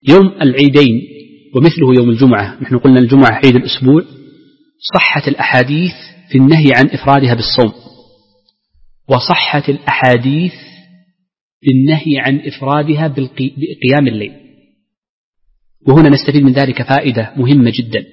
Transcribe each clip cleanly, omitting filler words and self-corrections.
يوم العيدين ومثله يوم الجمعة، نحن قلنا الجمعة عيد الأسبوع، صحت الأحاديث في النهي عن إفرادها بالصوم، وصحت الأحاديث في النهي عن إفرادها بقيام الليل. وهنا نستفيد من ذلك فائدة مهمة جدا.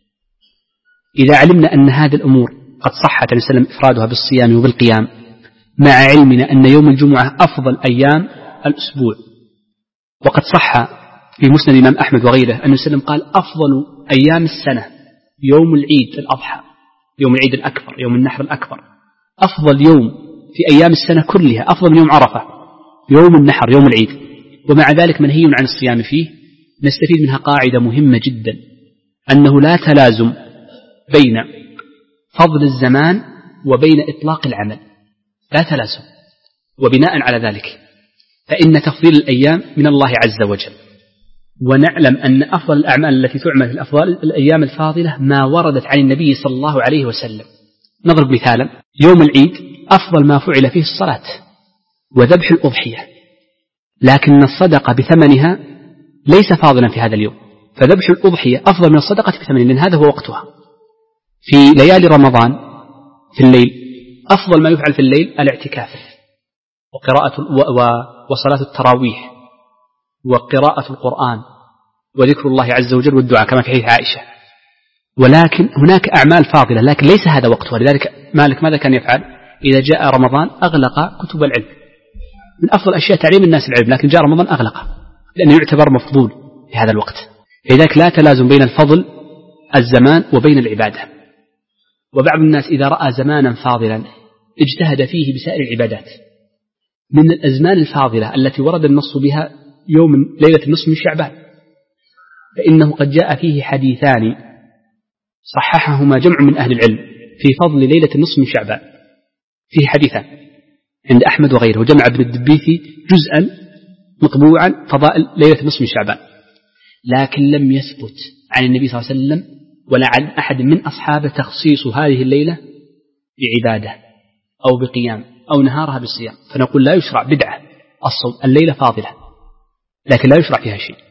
إذا علمنا أن هذه الأمور قد صحت عليه السلام إفرادها بالصيام وبالقيام، مع علمنا أن يوم الجمعة أفضل أيام الأسبوع، وقد صح في مسند الإمام أحمد وغيره أن السلام قال أفضل أيام السنة يوم العيد الأضحى، يوم العيد الأكبر، يوم النحر الأكبر، أفضل يوم في أيام السنة كلها، أفضل من يوم عرفة، يوم النحر، يوم العيد، ومع ذلك منهي عن الصيام فيه. نستفيد منها قاعدة مهمة جدا، أنه لا تلازم بين فضل الزمان وبين إطلاق العمل، لا تلازم. وبناء على ذلك فإن تفضيل الأيام من الله عز وجل، ونعلم أن أفضل الأعمال التي تعمل في الأيام الفاضلة ما وردت عن النبي صلى الله عليه وسلم. نضرب مثالا، يوم العيد أفضل ما فعل فيه الصلاة وذبح الأضحية، لكن الصدقة بثمنها ليس فاضلا في هذا اليوم، فذبح الأضحية أفضل من الصدقة بثمنها، لأن هذا هو وقتها. في ليالي رمضان في الليل أفضل ما يفعل في الليل الاعتكاف وقراءة وصلاة التراويح وقراءة القرآن وذكر الله عز وجل والدعاء كما في حديث عائشة. ولكن هناك أعمال فاضلة لكن ليس هذا وقتها. لذلك مالك ماذا كان يفعل؟ إذا جاء رمضان أغلق كتب العلم، من أفضل أشياء تعليم الناس العلم، لكن جاء رمضان أغلقه لأنه يعتبر مفضول في هذا الوقت. لذلك لا تلازم بين الفضل الزمان وبين العبادة. وبعض الناس إذا رأى زمانا فاضلا اجتهد فيه بسائر العبادات. من الأزمان الفاضلة التي ورد النص بها يوم ليلة النصف من شعبان، فإنه قد جاء فيه حديثان صححهما جمع من أهل العلم في فضل ليلة النصف من شعبان. فيه حديثان عند أحمد وغيره، وجمع ابن الدبيثي جزءا مطبوعا فضائل ليلة النصف من شعبان، لكن لم يثبت عن النبي صلى الله عليه وسلم ولا عن أحد من أصحابه تخصيص هذه الليلة بعبادة أو بقيام أو نهارها بالصيام. فنقول لا يشرع، بدعة الصوم، الليلة فاضلة لكن لا يشرع فيها شيء،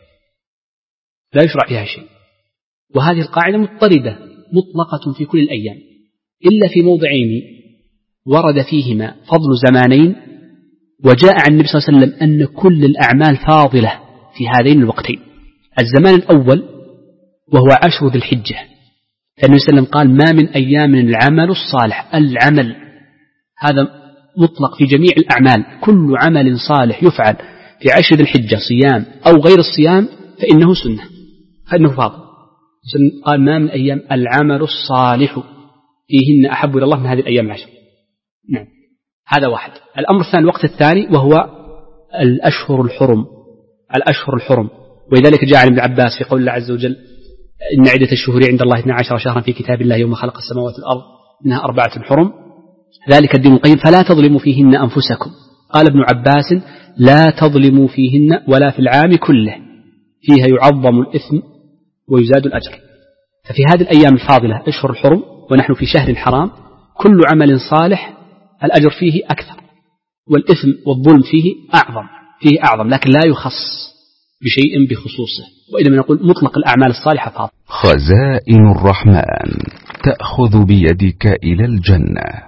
لا يشرع فيها شيء. وهذه القاعدة مضطردة مطلقة في كل الأيام إلا في موضعين ورد فيهما فضل زمانين، وجاء عن النبي صلى الله عليه وسلم أن كل الأعمال فاضلة في هذين الوقتين. الزمان الأول وهو 10 ذي الحجة، فالنبي صلى الله عليه وسلم قال ما من أيام العمل الصالح، العمل هذا مطلق في جميع الأعمال، كل عمل صالح يفعل في 10 ذي الحجة صيام أو غير الصيام فإنه سنة، فإنه فاضل. قال ما من أيام العمل الصالح فيهن أحب إلى الله من هذه الأيام العشر. نعم، هذا واحد. الأمر الثاني الوقت الثاني وهو الأشهر الحرم، الأشهر الحرم. ولذلك جاء عن ابن عباس في قول الله عز وجل إن عدة الشهور عند الله 12 شهرا في كتاب الله يوم خلق السماوات والأرض منها 4 حرم ذلك الدين القيم فلا تظلموا فيهن أنفسكم. قال ابن عباس لا تظلموا فيهن ولا في العام كله، فيها يعظم الإثم ويزاد الأجر. ففي هذه الأيام الفاضلة أشهر الحرم ونحن في شهر حرام، كل عمل صالح الأجر فيه أكثر والإثم والظلم فيه أعظم، لكن لا يخص بشيء بخصوصه، وإنما نقول مطلق الأعمال الصالحة فاضل. خزائن الرحمن تأخذ بيدك إلى الجنة.